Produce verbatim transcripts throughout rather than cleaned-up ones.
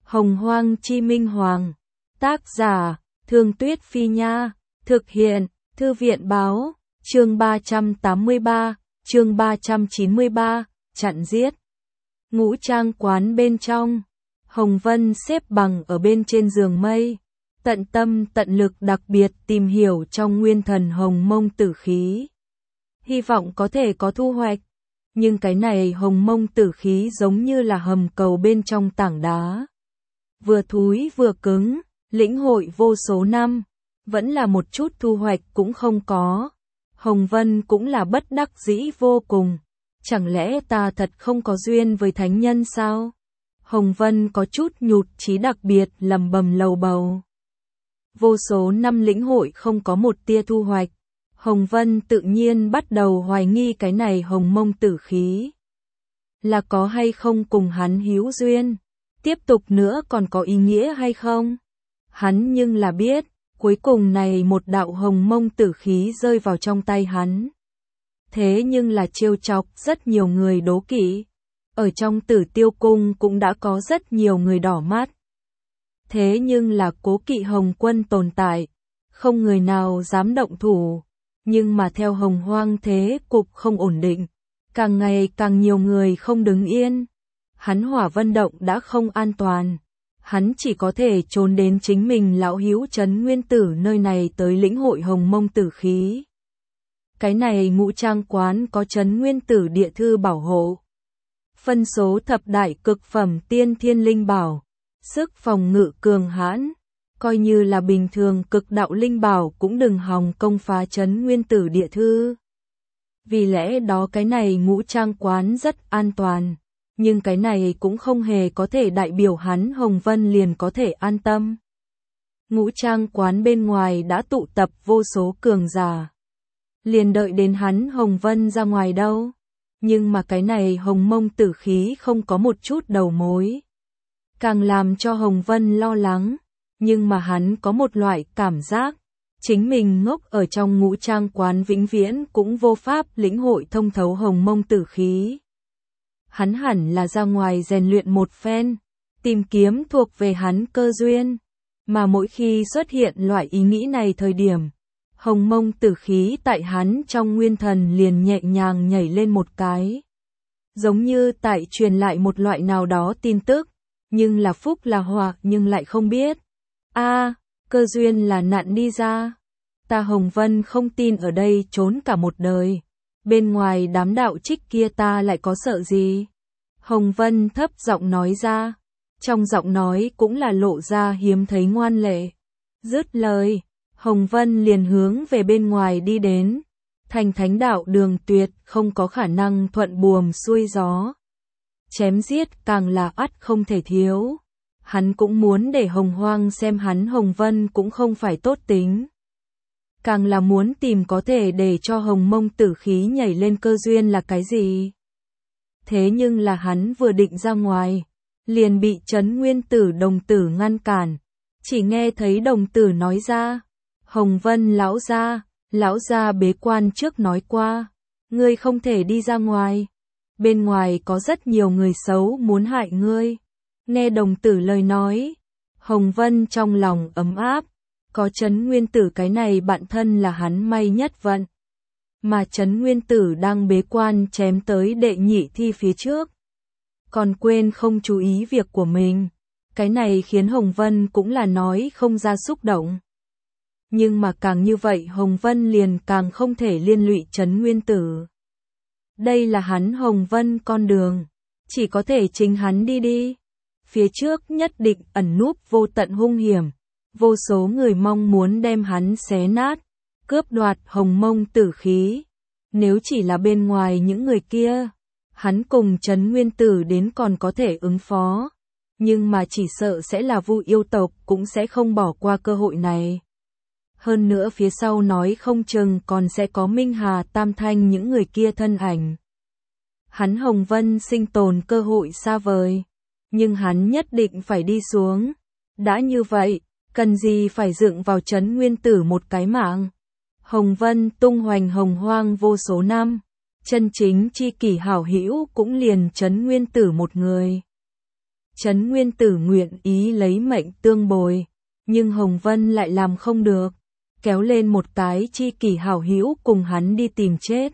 Hồng Hoang Chi Minh Hoàng. Tác giả, Thương Tuyết Phi Nha. Thực hiện, Thư viện Báo. Chương ba trăm tám mươi ba, chương ba trăm chín mươi ba, chặn giết. Ngũ Trang quán bên trong. Hồng Vân xếp bằng ở bên trên giường mây, tận tâm tận lực đặc biệt tìm hiểu trong nguyên thần hồng mông tử khí. Hy vọng có thể có thu hoạch. Nhưng cái này hồng mông tử khí giống như là hầm cầu bên trong tảng đá. Vừa thúi vừa cứng, lĩnh hội vô số năm, vẫn là một chút thu hoạch cũng không có. Hồng Vân cũng là bất đắc dĩ vô cùng. Chẳng lẽ ta thật không có duyên với thánh nhân sao? Hồng Vân có chút nhụt chí đặc biệt lầm bầm lầu bầu. Vô số năm lĩnh hội không có một tia thu hoạch. Hồng Vân tự nhiên bắt đầu hoài nghi cái này hồng mông tử khí. Là có hay không cùng hắn hữu duyên? Tiếp tục nữa còn có ý nghĩa hay không? Hắn nhưng là biết, cuối cùng này một đạo hồng mông tử khí rơi vào trong tay hắn. Thế nhưng là trêu chọc rất nhiều người đố kỵ. Ở trong Tử Tiêu Cung cũng đã có rất nhiều người đỏ mắt. Thế nhưng là cố kỵ Hồng Quân tồn tại, không người nào dám động thủ. Nhưng mà theo Hồng Hoang thế cục không ổn định, càng ngày càng nhiều người không đứng yên. Hắn Hỏa Vân Động đã không an toàn. Hắn chỉ có thể trốn đến chính mình lão hữu Trấn Nguyên Tử nơi này tới lĩnh hội hồng mông tử khí. Cái này Ngũ Trang quán có Trấn Nguyên Tử địa thư bảo hộ. Phân số thập đại cực phẩm tiên thiên linh bảo. Sức phòng ngự cường hãn. Coi như là bình thường cực đạo linh bảo cũng đừng hòng công phá Trấn Nguyên Tử địa thư. Vì lẽ đó cái này Ngũ Trang quán rất an toàn. Nhưng cái này cũng không hề có thể đại biểu hắn Hồng Vân liền có thể an tâm. Ngũ Trang quán bên ngoài đã tụ tập vô số cường giả. Liền đợi đến hắn Hồng Vân ra ngoài đâu. Nhưng mà cái này hồng mông tử khí không có một chút đầu mối. Càng làm cho Hồng Vân lo lắng. Nhưng mà hắn có một loại cảm giác. Chính mình ngốc ở trong Ngũ Trang quán vĩnh viễn cũng vô pháp lĩnh hội thông thấu hồng mông tử khí. Hắn hẳn là ra ngoài rèn luyện một phen, tìm kiếm thuộc về hắn cơ duyên. Mà mỗi khi xuất hiện loại ý nghĩ này thời điểm, hồng mông tử khí tại hắn trong nguyên thần liền nhẹ nhàng nhảy lên một cái. Giống như tại truyền lại một loại nào đó tin tức, nhưng là phúc là họa nhưng lại không biết. A, à, cơ duyên là nạn đi ra. Ta Hồng Vân không tin ở đây trốn cả một đời. Bên ngoài đám đạo trích kia ta lại có sợ gì? Hồng Vân thấp giọng nói ra. Trong giọng nói cũng là lộ ra hiếm thấy ngoan lệ. Dứt lời, Hồng Vân liền hướng về bên ngoài đi đến. Thành thánh đạo đường tuyệt không có khả năng thuận buồm xuôi gió. Chém giết càng là ắt không thể thiếu. Hắn cũng muốn để Hồng Hoang xem hắn Hồng Vân cũng không phải tốt tính. Càng là muốn tìm có thể để cho hồng mông tử khí nhảy lên cơ duyên là cái gì. Thế nhưng là hắn vừa định ra ngoài, liền bị Trấn Nguyên Tử đồng tử ngăn cản. Chỉ nghe thấy đồng tử nói ra, Hồng Vân lão gia, lão gia bế quan trước nói qua, ngươi không thể đi ra ngoài. Bên ngoài có rất nhiều người xấu muốn hại ngươi. Nghe đồng tử lời nói, Hồng Vân trong lòng ấm áp. Có Trấn Nguyên Tử cái này bạn thân là hắn may nhất vận. Mà Trấn Nguyên Tử đang bế quan chém tới đệ nhị thi phía trước. Còn quên không chú ý việc của mình. Cái này khiến Hồng Vân cũng là nói không ra xúc động. Nhưng mà càng như vậy Hồng Vân liền càng không thể liên lụy Trấn Nguyên Tử. Đây là hắn Hồng Vân con đường. Chỉ có thể chính hắn đi đi. Phía trước nhất định ẩn núp vô tận hung hiểm. Vô số người mong muốn đem hắn xé nát, cướp đoạt hồng mông tử khí. Nếu chỉ là bên ngoài những người kia, hắn cùng Trấn Nguyên Tử đến còn có thể ứng phó. Nhưng mà chỉ sợ sẽ là Vu yêu tộc cũng sẽ không bỏ qua cơ hội này. Hơn nữa phía sau nói không chừng còn sẽ có Minh Hà Tam Thanh những người kia thân ảnh. Hắn Hồng Vân sinh tồn cơ hội xa vời. Nhưng hắn nhất định phải đi xuống. Đã như vậy, cần gì phải dựng vào Trấn Nguyên Tử một cái mạng. Hồng Vân tung hoành hồng hoang vô số năm. Chân chính chi kỷ hảo hữu cũng liền Trấn Nguyên Tử một người. Trấn Nguyên Tử nguyện ý lấy mệnh tương bồi, nhưng Hồng Vân lại làm không được, kéo lên một cái chi kỷ hảo hữu cùng hắn đi tìm chết.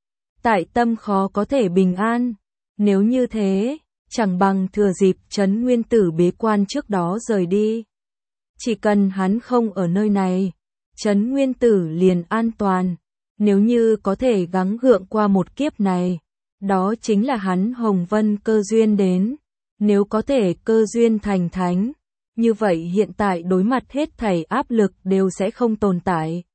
Tại tâm khó có thể bình an, nếu như thế, chẳng bằng thừa dịp Trấn Nguyên Tử bế quan trước đó rời đi. Chỉ cần hắn không ở nơi này, Trấn Nguyên Tử liền an toàn, nếu như có thể gắng gượng qua một kiếp này, đó chính là hắn Hồng Vân cơ duyên đến, nếu có thể cơ duyên thành thánh, như vậy hiện tại đối mặt hết thảy áp lực đều sẽ không tồn tại.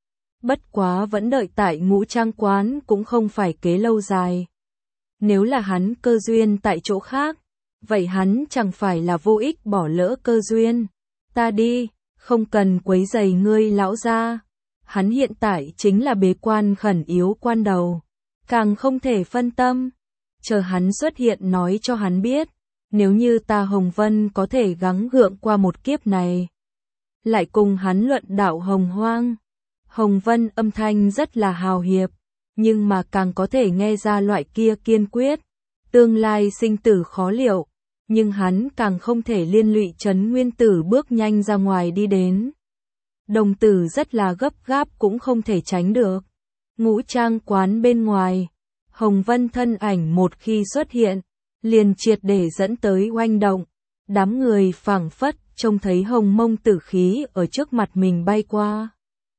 Bất quá vẫn đợi tại Ngũ Trang quán cũng không phải kế lâu dài. Nếu là hắn cơ duyên tại chỗ khác, vậy hắn chẳng phải là vô ích bỏ lỡ cơ duyên. Ta đi, không cần quấy rầy ngươi lão gia. Hắn hiện tại chính là bế quan khẩn yếu quan đầu, càng không thể phân tâm. Chờ hắn xuất hiện nói cho hắn biết, nếu như ta Hồng Vân có thể gắng gượng qua một kiếp này, lại cùng hắn luận đạo hồng hoang. Hồng Vân âm thanh rất là hào hiệp, nhưng mà càng có thể nghe ra loại kia kiên quyết, tương lai sinh tử khó liệu, nhưng hắn càng không thể liên lụy Trấn Nguyên Tử bước nhanh ra ngoài đi đến. Đồng tử rất là gấp gáp cũng không thể tránh được. Ngũ Trang quán bên ngoài, Hồng Vân thân ảnh một khi xuất hiện, liền triệt để dẫn tới oanh động. Đám người phảng phất trông thấy hồng mông tử khí ở trước mặt mình bay qua.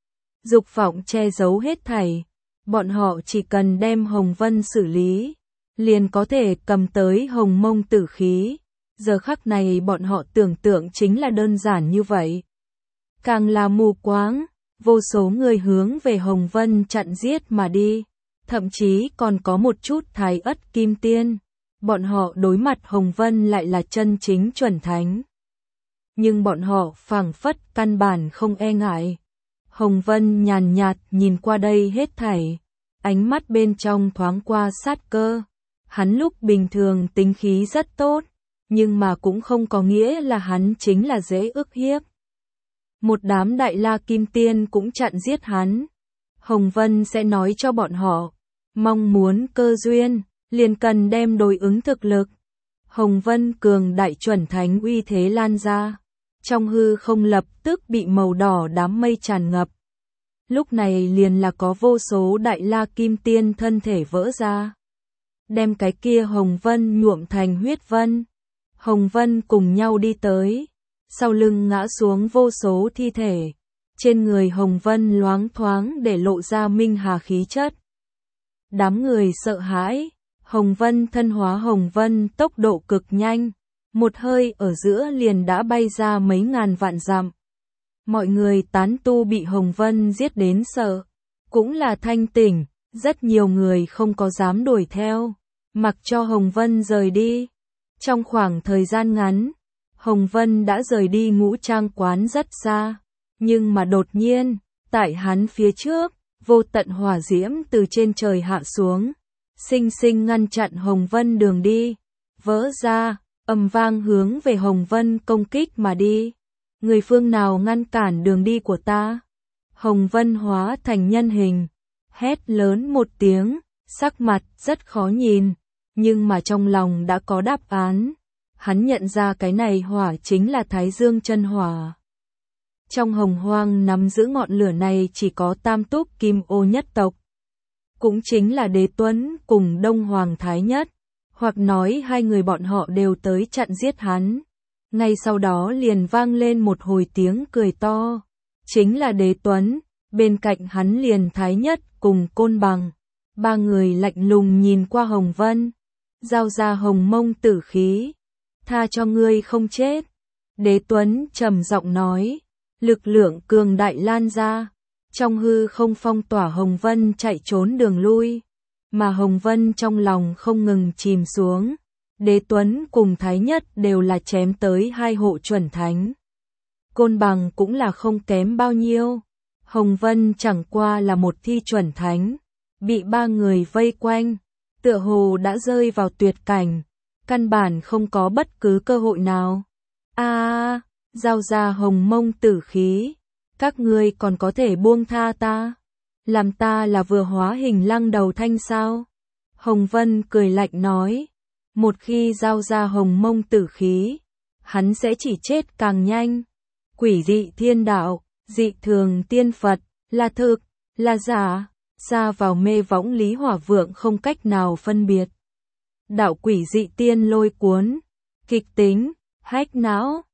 Dục vọng che giấu hết thảy, bọn họ chỉ cần đem Hồng Vân xử lý, liền có thể cầm tới hồng mông tử khí. Giờ khắc này bọn họ tưởng tượng chính là đơn giản như vậy. Càng là mù quáng, vô số người hướng về Hồng Vân chặn giết mà đi, thậm chí còn có một chút thái ất kim tiên. Bọn họ đối mặt Hồng Vân lại là chân chính chuẩn thánh. Nhưng bọn họ phảng phất căn bản không e ngại. Hồng Vân nhàn nhạt nhìn qua đây hết thảy, ánh mắt bên trong thoáng qua sát cơ. Hắn lúc bình thường tính khí rất tốt, nhưng mà cũng không có nghĩa là hắn chính là dễ ức hiếp. Một đám đại la kim tiên cũng chặn giết hắn. Hồng Vân sẽ nói cho bọn họ, mong muốn cơ duyên, liền cần đem đối ứng thực lực. Hồng Vân cường đại chuẩn thánh uy thế lan ra, trong hư không lập tức bị màu đỏ đám mây tràn ngập. Lúc này liền là có vô số đại la kim tiên thân thể vỡ ra, đem cái kia Hồng Vân nhuộm thành huyết vân. Hồng Vân cùng nhau đi tới, sau lưng ngã xuống vô số thi thể, trên người Hồng Vân loáng thoáng để lộ ra minh hà khí chất. Đám người sợ hãi, Hồng Vân thân hóa Hồng Vân tốc độ cực nhanh, một hơi ở giữa liền đã bay ra mấy ngàn vạn dặm. Mọi người tán tu bị Hồng Vân giết đến sợ, cũng là thanh tỉnh, rất nhiều người không có dám đuổi theo, mặc cho Hồng Vân rời đi. Trong khoảng thời gian ngắn, Hồng Vân đã rời đi Ngũ Trang quán rất xa, nhưng mà đột nhiên, tại hắn phía trước, vô tận hỏa diễm từ trên trời hạ xuống, sinh sinh ngăn chặn Hồng Vân đường đi, vỡ ra, ầm vang hướng về Hồng Vân công kích mà đi. Người phương nào ngăn cản đường đi của ta? Hồng Vân hóa thành nhân hình, hét lớn một tiếng, sắc mặt rất khó nhìn, nhưng mà trong lòng đã có đáp án. Hắn nhận ra cái này hỏa chính là Thái Dương chân hỏa. Trong hồng hoang nắm giữ ngọn lửa này chỉ có Tam Túc Kim Ô nhất tộc, cũng chính là Đế Tuấn cùng Đông Hoàng Thái Nhất, hoặc nói hai người bọn họ đều tới chặn giết hắn. Ngay sau đó liền vang lên một hồi tiếng cười to, chính là Đế Tuấn, bên cạnh hắn liền Thái Nhất cùng Côn Bằng. Ba người lạnh lùng nhìn qua Hồng Vân, giao ra hồng mông tử khí, tha cho ngươi không chết. Đế Tuấn trầm giọng nói, lực lượng cường đại lan ra, trong hư không phong tỏa Hồng Vân chạy trốn đường lui, mà Hồng Vân trong lòng không ngừng chìm xuống. Đế Tuấn cùng Thái Nhất đều là chém tới hai hộ chuẩn thánh. Côn Bằng cũng là không kém bao nhiêu. Hồng Vân chẳng qua là một thi chuẩn thánh, bị ba người vây quanh, tựa hồ đã rơi vào tuyệt cảnh, căn bản không có bất cứ cơ hội nào. A, à, giao ra hồng mông tử khí, các ngươi còn có thể buông tha ta, làm ta là vừa hóa hình lăng đầu thanh sao? Hồng Vân cười lạnh nói, Một khi giao ra hồng mông tử khí, hắn sẽ chỉ chết càng nhanh. Quỷ dị thiên đạo, dị thường tiên Phật, là thực, là giả, xa vào mê võng Lý Hỏa Vượng không cách nào phân biệt. Đạo quỷ dị tiên lôi cuốn, kịch tính, hách não.